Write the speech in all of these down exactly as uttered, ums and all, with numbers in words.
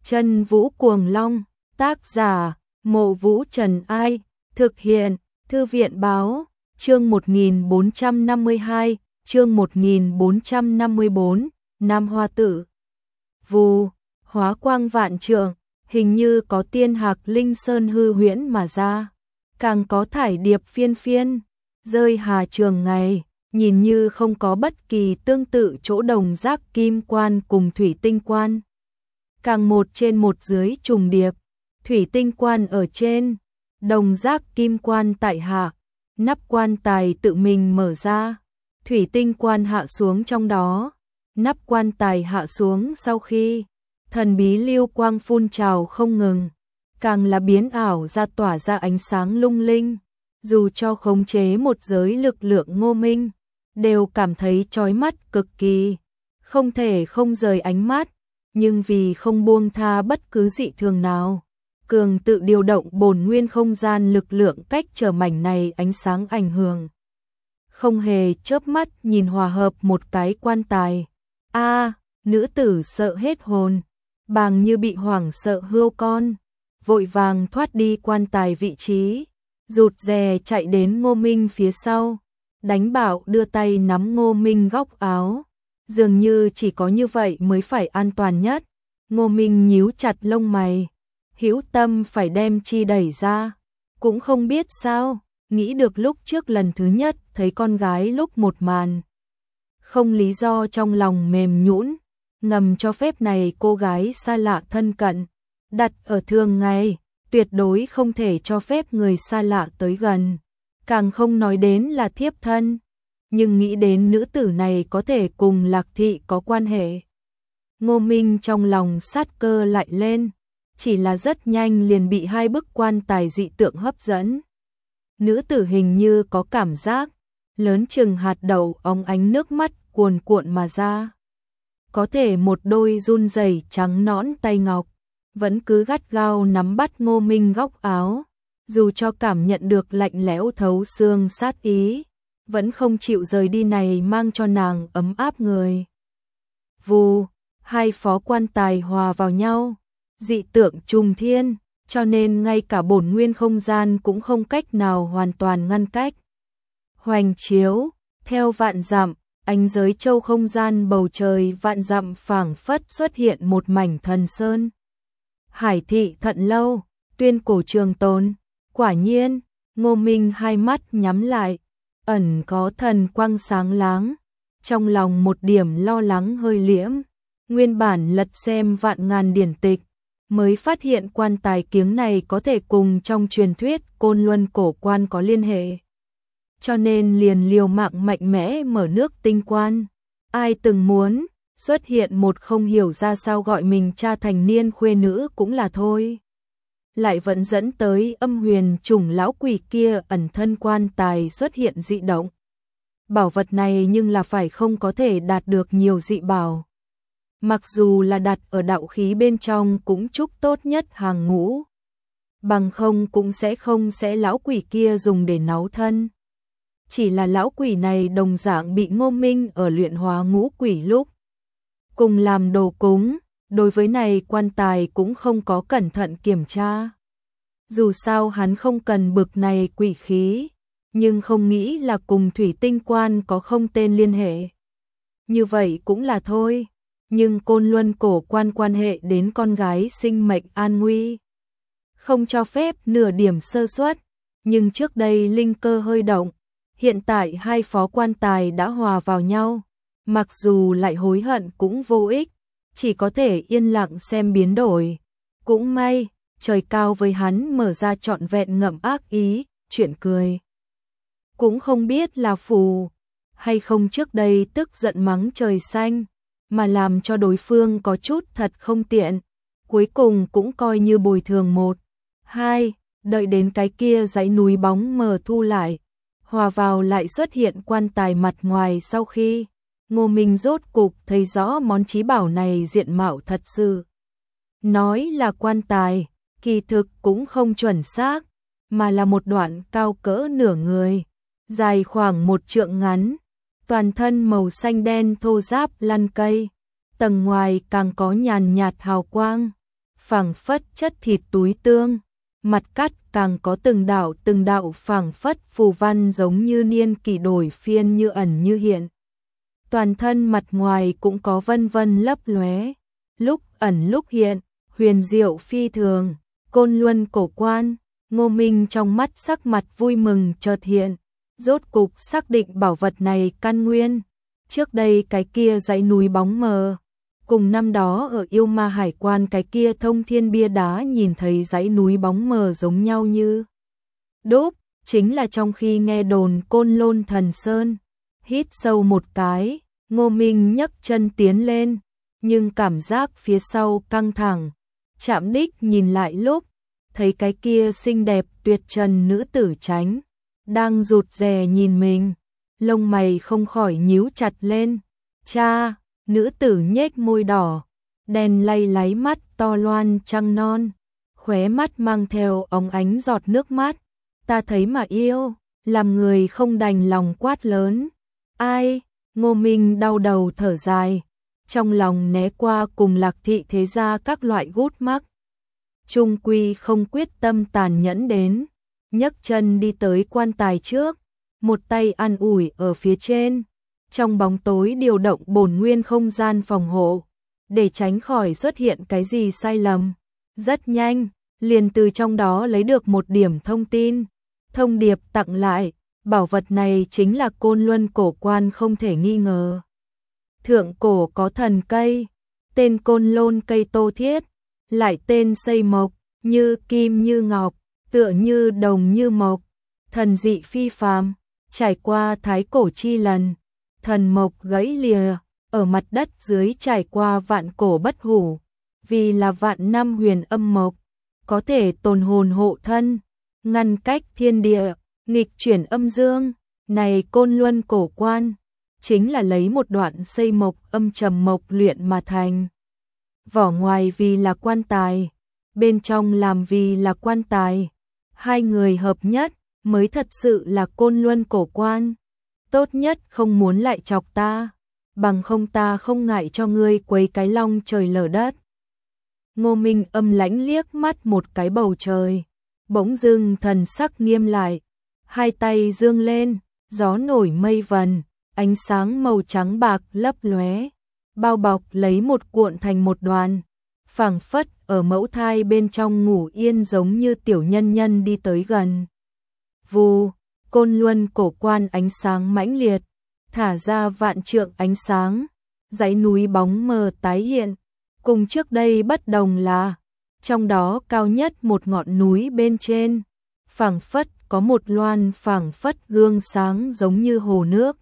Chân Vũ Cuồng Long, tác giả, Mộ Vũ Trần Ai, thực hiện, Thư viện Báo, chương một nghìn bốn trăm năm mươi hai, chương một nghìn bốn trăm năm mươi bốn, Nam Hoa Tử. Vù, hóa quang vạn trượng, hình như có tiên hạc linh sơn hư huyễn mà ra, càng có thải điệp phiên phiên, rơi hà trường ngày, nhìn như không có bất kỳ tương tự chỗ đồng giác kim quan cùng thủy tinh quan. Càng một trên một dưới trùng điệp, thủy tinh quan ở trên, đồng giác kim quan tại hạ, nắp quan tài tự mình mở ra, thủy tinh quan hạ xuống trong đó, nắp quan tài hạ xuống sau khi thần bí lưu quang phun trào không ngừng, càng là biến ảo ra tỏa ra ánh sáng lung linh, dù cho khống chế một giới lực lượng Ngô Minh, đều cảm thấy chói mắt cực kỳ, không thể không rời ánh mắt, nhưng vì không buông tha bất cứ dị thường nào, cường tự điều động bổn nguyên không gian lực lượng cách trở mảnh này ánh sáng ảnh hưởng. Không hề chớp mắt nhìn hòa hợp một cái quan tài. A, nữ tử sợ hết hồn, bàng như bị hoảng sợ hươu con, vội vàng thoát đi quan tài vị trí, rụt rè chạy đến Ngô Minh phía sau, đánh bạo đưa tay nắm Ngô Minh góc áo, dường như chỉ có như vậy mới phải an toàn nhất. Ngô Minh nhíu chặt lông mày, hữu tâm phải đem chi đẩy ra, cũng không biết sao, nghĩ được lúc trước lần thứ nhất thấy con gái lúc một màn. Không lý do trong lòng mềm nhũn, ngầm cho phép này cô gái xa lạ thân cận, đặt ở thường ngày, tuyệt đối không thể cho phép người xa lạ tới gần, càng không nói đến là thiếp thân, nhưng nghĩ đến nữ tử này có thể cùng Lạc Thị có quan hệ. Ngô Minh trong lòng sát cơ lại lên, chỉ là rất nhanh liền bị hai bức quan tài dị tượng hấp dẫn. Nữ tử hình như có cảm giác, lớn chừng hạt đậu óng ánh nước mắt cuồn cuộn mà ra. Có thể một đôi run rẩy trắng nõn tay ngọc, vẫn cứ gắt gao nắm bắt Ngô Minh góc áo, dù cho cảm nhận được lạnh lẽo thấu xương sát ý, vẫn không chịu rời đi này mang cho nàng ấm áp người. Vù, hai phó quan tài hòa vào nhau, dị tượng trùng thiên, cho nên ngay cả bổn nguyên không gian cũng không cách nào hoàn toàn ngăn cách. Hoành chiếu, theo vạn dặm, ánh giới châu không gian bầu trời vạn dặm phảng phất xuất hiện một mảnh thần sơn. Hải thị thận lâu, tuyên cổ trường tồn, quả nhiên, Ngô Minh hai mắt nhắm lại, ẩn có thần quang sáng láng, trong lòng một điểm lo lắng hơi liễm, nguyên bản lật xem vạn ngàn điển tịch, mới phát hiện quan tài kiếng này có thể cùng trong truyền thuyết Côn Luân cổ quan có liên hệ. Cho nên liền liều mạng mạnh mẽ mở nước tinh quan. Ai từng muốn, xuất hiện một không hiểu ra sao gọi mình cha thành niên khuê nữ cũng là thôi. Lại vẫn dẫn tới âm huyền trùng lão quỷ kia ẩn thân quan tài xuất hiện dị động. Bảo vật này nhưng là phải không có thể đạt được nhiều dị bảo. Mặc dù là đặt ở đạo khí bên trong cũng chúc tốt nhất hàng ngũ. Bằng không cũng sẽ không sẽ lão quỷ kia dùng để náo thân. Chỉ là lão quỷ này đồng dạng bị Ngô Minh ở luyện hóa ngũ quỷ lúc cùng làm đồ cúng, đối với này quan tài cũng không có cẩn thận kiểm tra. Dù sao hắn không cần bực này quỷ khí, nhưng không nghĩ là cùng thủy tinh quan có không tên liên hệ. Như vậy cũng là thôi, nhưng Côn Luân cổ quan quan hệ đến con gái sinh mệnh an nguy. Không cho phép nửa điểm sơ suất, nhưng trước đây linh cơ hơi động, hiện tại hai phó quan tài đã hòa vào nhau, mặc dù lại hối hận cũng vô ích, chỉ có thể yên lặng xem biến đổi. Cũng may, trời cao với hắn mở ra trọn vẹn ngậm ác ý, chuyện cười. Cũng không biết là phù, hay không trước đây tức giận mắng trời xanh, mà làm cho đối phương có chút thật không tiện. Cuối cùng cũng coi như bồi thường một, hai, đợi đến cái kia dãy núi bóng mờ thu lại, hòa vào lại xuất hiện quan tài mặt ngoài sau khi Ngô Minh rốt cục thấy rõ món chí bảo này diện mạo thật sự. Nói là quan tài, kỳ thực cũng không chuẩn xác, mà là một đoạn cao cỡ nửa người, dài khoảng một trượng ngắn, toàn thân màu xanh đen thô ráp lăn cây, tầng ngoài càng có nhàn nhạt hào quang, phảng phất chất thịt túi tương, mặt cắt càng có từng đạo từng đạo phảng phất phù văn giống như niên kỷ đổi phiên như ẩn như hiện. Toàn thân mặt ngoài cũng có vân vân lấp lóe, lúc ẩn lúc hiện, huyền diệu phi thường. Côn Luân cổ quan, Ngô Minh trong mắt sắc mặt vui mừng chợt hiện, rốt cục xác định bảo vật này căn nguyên. Trước đây cái kia dãy núi bóng mờ, cùng năm đó ở Yêu Ma Hải Quan cái kia thông thiên bia đá nhìn thấy dãy núi bóng mờ giống nhau như đúc, chính là trong khi nghe đồn Côn Lôn Thần Sơn. Hít sâu một cái, Ngô Minh nhấc chân tiến lên, nhưng cảm giác phía sau căng thẳng. Chạm đích nhìn lại lúc, thấy cái kia xinh đẹp tuyệt trần nữ tử tránh, đang rụt rè nhìn mình, lông mày không khỏi nhíu chặt lên. Cha, nữ tử nhếch môi đỏ, đèn lay láy mắt to loan trăng non, khóe mắt mang theo óng ánh giọt nước mắt. Ta thấy mà yêu, làm người không đành lòng quát lớn. Ai? Ngô Minh đau đầu thở dài, trong lòng né qua cùng Lạc Thị thế gia các loại gút mắc. Trung quy không quyết tâm tàn nhẫn đến, nhấc chân đi tới quan tài trước, một tay an ủi ở phía trên, trong bóng tối điều động bổn nguyên không gian phòng hộ, để tránh khỏi xuất hiện cái gì sai lầm. Rất nhanh, liền từ trong đó lấy được một điểm thông tin, thông điệp tặng lại, bảo vật này chính là Côn Luân cổ quan không thể nghi ngờ. Thượng cổ có thần cây, tên Côn Lôn cây tô thiết, lại tên xây mộc, như kim như ngọc, tựa như đồng như mộc, thần dị phi phàm, trải qua thái cổ chi lần, thần mộc gãy lìa, ở mặt đất dưới trải qua vạn cổ bất hủ, vì là vạn năm huyền âm mộc, có thể tồn hồn hộ thân, ngăn cách thiên địa, nghịch chuyển âm dương. Này Côn Luân cổ quan, chính là lấy một đoạn xây mộc âm trầm mộc luyện mà thành. Vỏ ngoài vì là quan tài, bên trong làm vì là quan tài, hai người hợp nhất mới thật sự là Côn Luân cổ quan. Tốt nhất không muốn lại chọc ta, bằng không ta không ngại cho ngươi quấy cái long trời lở đất. Ngô Minh âm lãnh liếc mắt một cái bầu trời, bỗng dưng thần sắc nghiêm lại, hai tay dương lên, gió nổi mây vần, ánh sáng màu trắng bạc lấp lóe, bao bọc lấy một cuộn thành một đoàn, phảng phất ở mẫu thai bên trong ngủ yên giống như tiểu nhân nhân đi tới gần. Vù, Côn Luân cổ quan ánh sáng mãnh liệt, thả ra vạn trượng ánh sáng, dãy núi bóng mờ tái hiện, cùng trước đây bất đồng là, trong đó cao nhất một ngọn núi bên trên, phảng phất có một loan phảng phất gương sáng giống như hồ nước,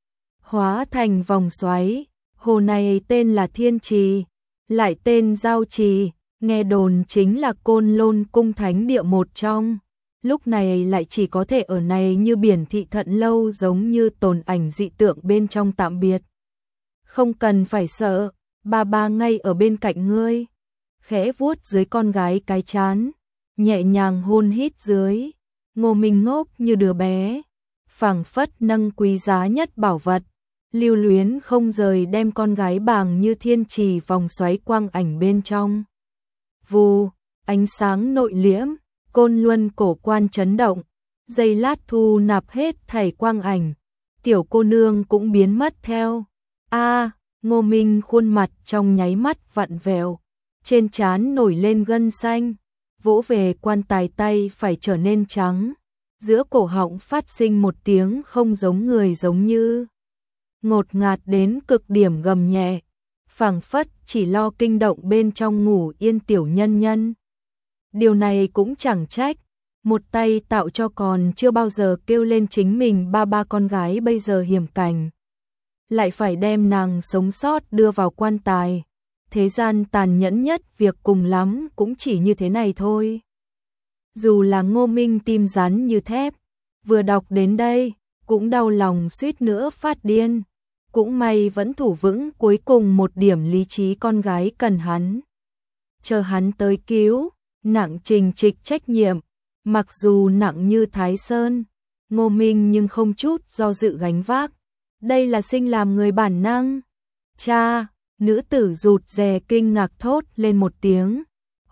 hóa thành vòng xoáy. Hồ này tên là Thiên Trì, lại tên Giao Trì, nghe đồn chính là Côn Lôn cung thánh địa một trong. Lúc này lại chỉ có thể ở này như biển thị thận lâu giống như tồn ảnh dị tượng bên trong tạm biệt. Không cần phải sợ, ba ba ngay ở bên cạnh ngươi. Khẽ vuốt dưới con gái cái chán, nhẹ nhàng hôn hít dưới. Ngô Minh ngốc như đứa bé, phảng phất nâng quý giá nhất bảo vật, lưu luyến không rời đem con gái bàng như thiên trì vòng xoáy quang ảnh bên trong. Vù, ánh sáng nội liễm, Côn Luân cổ quan chấn động, giây lát thu nạp hết thảy quang ảnh, tiểu cô nương cũng biến mất theo. A, Ngô Minh khuôn mặt trong nháy mắt vặn vẹo, trên trán nổi lên gân xanh, vỗ về quan tài tay phải trở nên trắng, giữa cổ họng phát sinh một tiếng không giống người giống như ngột ngạt đến cực điểm gầm nhẹ, phảng phất chỉ lo kinh động bên trong ngủ yên tiểu nhân nhân. Điều này cũng chẳng trách, một tay tạo cho còn chưa bao giờ kêu lên chính mình ba ba con gái bây giờ hiểm cảnh, lại phải đem nàng sống sót đưa vào quan tài. Thế gian tàn nhẫn nhất việc cùng lắm cũng chỉ như thế này thôi. Dù là Ngô Minh tim rắn như thép, vừa đọc đến đây, cũng đau lòng suýt nữa phát điên. Cũng may vẫn thủ vững cuối cùng một điểm lý trí con gái cần hắn. Chờ hắn tới cứu, nặng trình trịch trách nhiệm, mặc dù nặng như Thái Sơn, Ngô Minh nhưng không chút do dự gánh vác. Đây là sinh làm người bản năng. Cha, nữ tử rụt rè kinh ngạc thốt lên một tiếng,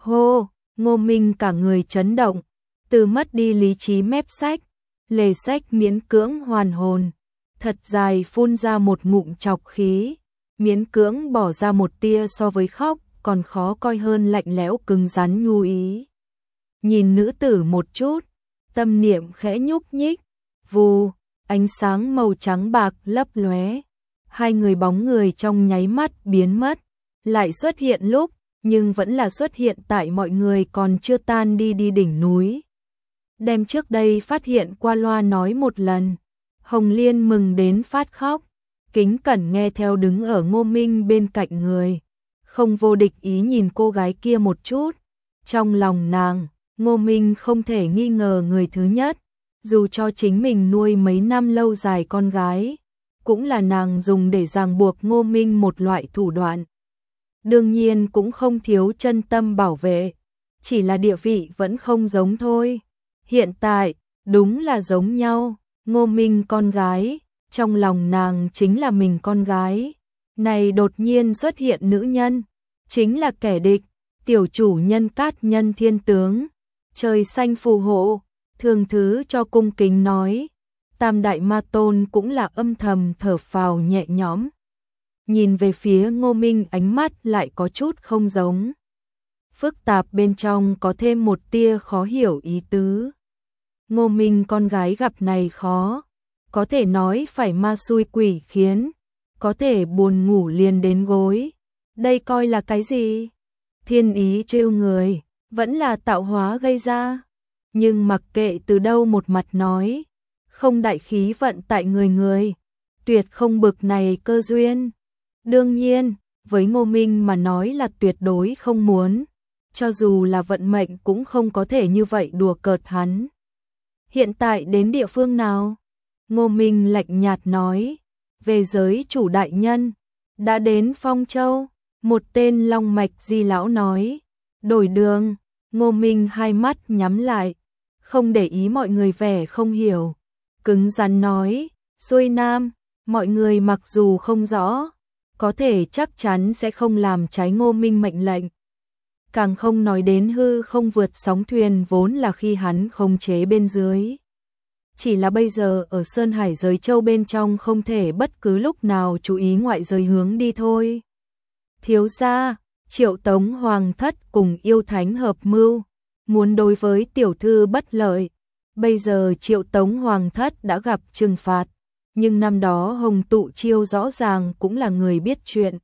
Hô, Ngô Minh cả người chấn động, từ mất đi lý trí mép sách, lề sách miễn cưỡng hoàn hồn, thật dài phun ra một ngụm chọc khí, miễn cưỡng bỏ ra một tia so với khóc, còn khó coi hơn lạnh lẽo cứng rắn nhu ý. Nhìn nữ tử một chút, tâm niệm khẽ nhúc nhích, vù, ánh sáng màu trắng bạc lấp lóe, hai người bóng người trong nháy mắt biến mất, lại xuất hiện lúc, nhưng vẫn là xuất hiện tại mọi người còn chưa tan đi đi đỉnh núi. Đem trước đây phát hiện qua loa nói một lần, Hồng Liên mừng đến phát khóc, kính cẩn nghe theo đứng ở Ngô Minh bên cạnh người, không vô địch ý nhìn cô gái kia một chút, trong lòng nàng, Ngô Minh không thể nghi ngờ người thứ nhất, dù cho chính mình nuôi mấy năm lâu dài con gái, cũng là nàng dùng để ràng buộc Ngô Minh một loại thủ đoạn. Đương nhiên cũng không thiếu chân tâm bảo vệ, chỉ là địa vị vẫn không giống thôi. Hiện tại, đúng là giống nhau, Ngô Minh con gái, trong lòng nàng chính là mình con gái. Này đột nhiên xuất hiện nữ nhân, chính là kẻ địch, tiểu chủ nhân Cát Nhân Thiên Tướng. Trời xanh phù hộ, thường thứ cho cung kính nói. Tam đại ma tôn cũng là âm thầm thở phào nhẹ nhõm. Nhìn về phía Ngô Minh ánh mắt lại có chút không giống. Phức tạp bên trong có thêm một tia khó hiểu ý tứ. Ngô Minh con gái gặp này khó, có thể nói phải ma xui quỷ khiến, có thể buồn ngủ liền đến gối. Đây coi là cái gì? Thiên ý trêu người, vẫn là tạo hóa gây ra. Nhưng mặc kệ từ đâu một mặt nói, không đại khí vận tại người người, tuyệt không bực này cơ duyên. Đương nhiên, với Ngô Minh mà nói là tuyệt đối không muốn, cho dù là vận mệnh cũng không có thể như vậy đùa cợt hắn. Hiện tại đến địa phương nào? Ngô Minh lạnh nhạt nói, về giới chủ đại nhân, đã đến Phong Châu, một tên long mạch di lão nói, đổi đường. Ngô Minh hai mắt nhắm lại, không để ý mọi người vẻ không hiểu, cứng rắn nói, xuôi nam, mọi người mặc dù không rõ, có thể chắc chắn sẽ không làm trái Ngô Minh mệnh lệnh. Càng không nói đến hư không vượt sóng thuyền vốn là khi hắn khống chế bên dưới. Chỉ là bây giờ ở Sơn Hải giới châu bên trong không thể bất cứ lúc nào chú ý ngoại giới hướng đi thôi. Thiếu gia, Triệu Tống Hoàng thất cùng yêu thánh hợp mưu, muốn đối với tiểu thư bất lợi. Bây giờ Triệu Tống Hoàng thất đã gặp trừng phạt, nhưng năm đó Hồng Tụ Chiêu rõ ràng cũng là người biết chuyện.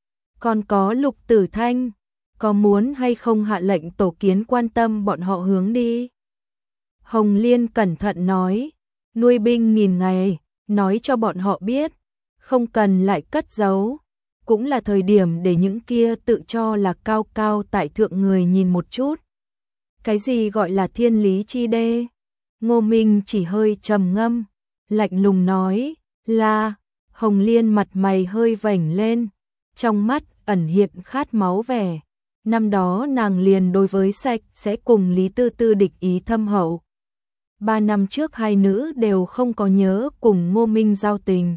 Còn có Lục Tử Thanh, có muốn hay không hạ lệnh tổ kiến quan tâm bọn họ hướng đi? Hồng Liên cẩn thận nói, nuôi binh nghìn ngày, nói cho bọn họ biết, không cần lại cất giấu. Cũng là thời điểm để những kia tự cho là cao cao tại thượng người nhìn một chút. Cái gì gọi là thiên lý chi đê? Ngô Minh chỉ hơi trầm ngâm, lạnh lùng nói, là. Hồng Liên mặt mày hơi vểnh lên, trong mắt ẩn hiện khát máu vẻ. Năm đó nàng liền đối với Sạch sẽ cùng Lý Tư Tư địch ý thâm hậu. Ba năm trước hai nữ đều không có nhớ cùng Ngô Minh giao tình.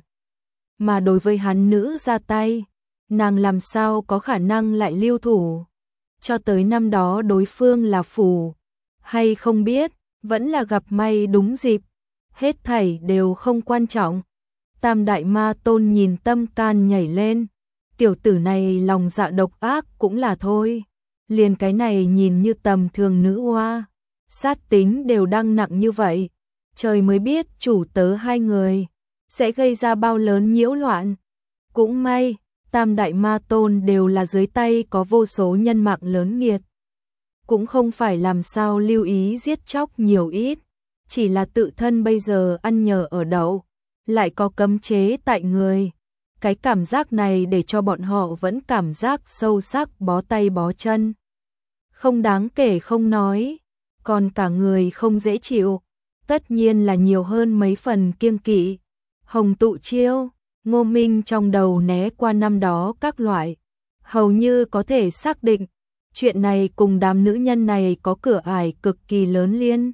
Mà đối với hắn nữ ra tay, nàng làm sao có khả năng lại lưu thủ. Cho tới năm đó đối phương là phù, hay không biết, vẫn là gặp may đúng dịp. Hết thảy đều không quan trọng. Tam đại ma tôn nhìn tâm can nhảy lên. Tiểu tử này lòng dạ độc ác cũng là thôi. Liền cái này nhìn như tầm thường nữ hoa, sát tính đều đang nặng như vậy. Trời mới biết chủ tớ hai người sẽ gây ra bao lớn nhiễu loạn. Cũng may, tam đại ma tôn đều là dưới tay có vô số nhân mạng lớn nghiệt. Cũng không phải làm sao lưu ý giết chóc nhiều ít, chỉ là tự thân bây giờ ăn nhờ ở đậu, lại có cấm chế tại người. Cái cảm giác này để cho bọn họ vẫn cảm giác sâu sắc bó tay bó chân. Không đáng kể không nói, còn cả người không dễ chịu, tất nhiên là nhiều hơn mấy phần kiêng kỵ. Hồng Tụ Chiêu, Ngô Minh trong đầu né qua năm đó các loại, hầu như có thể xác định, chuyện này cùng đám nữ nhân này có cửa ải cực kỳ lớn liên.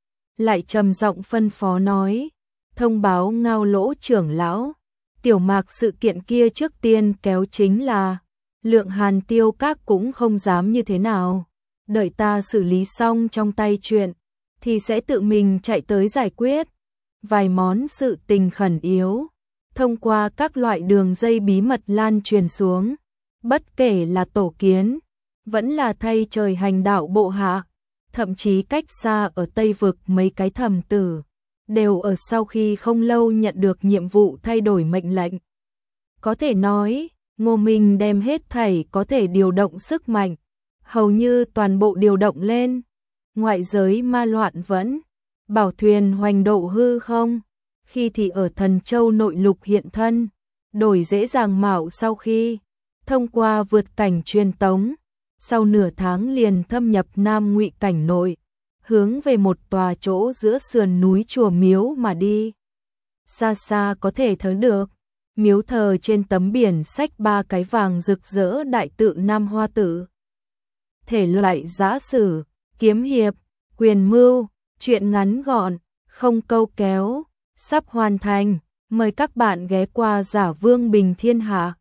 Lại trầm giọng phân phó nói, thông báo Ngao Lỗ trưởng lão, tiểu mạc sự kiện kia trước tiên kéo chính là, Lượng Hàn Tiêu các cũng không dám như thế nào. đợi ta xử lý xong trong tay chuyện, thì sẽ tự mình chạy tới giải quyết. Vài món sự tình khẩn yếu, thông qua các loại đường dây bí mật lan truyền xuống, bất kể là tổ kiến, vẫn là thay trời hành đạo bộ hạ, thậm chí cách xa ở Tây Vực mấy cái thầm tử, đều ở sau khi không lâu nhận được nhiệm vụ thay đổi mệnh lệnh. Có thể nói, Ngô Minh đem hết thảy có thể điều động sức mạnh, hầu như toàn bộ điều động lên. Ngoại giới ma loạn vẫn, bảo thuyền hoành độ hư không, khi thì ở Thần Châu nội lục hiện thân, đổi dễ dàng mạo sau khi, thông qua vượt cảnh truyền tống, sau nửa tháng liền thâm nhập Nam Ngụy cảnh nội, hướng về một tòa chỗ giữa sườn núi chùa miếu mà đi. Xa xa có thể thấy được, miếu thờ trên tấm biển sách ba cái vàng rực rỡ đại tự Nam Hoa Tử. Thể loại giã sử, kiếm hiệp, quyền mưu, truyện ngắn gọn, không câu kéo, sắp hoàn thành, mời các bạn ghé qua Giả Vương Bình Thiên Hạ.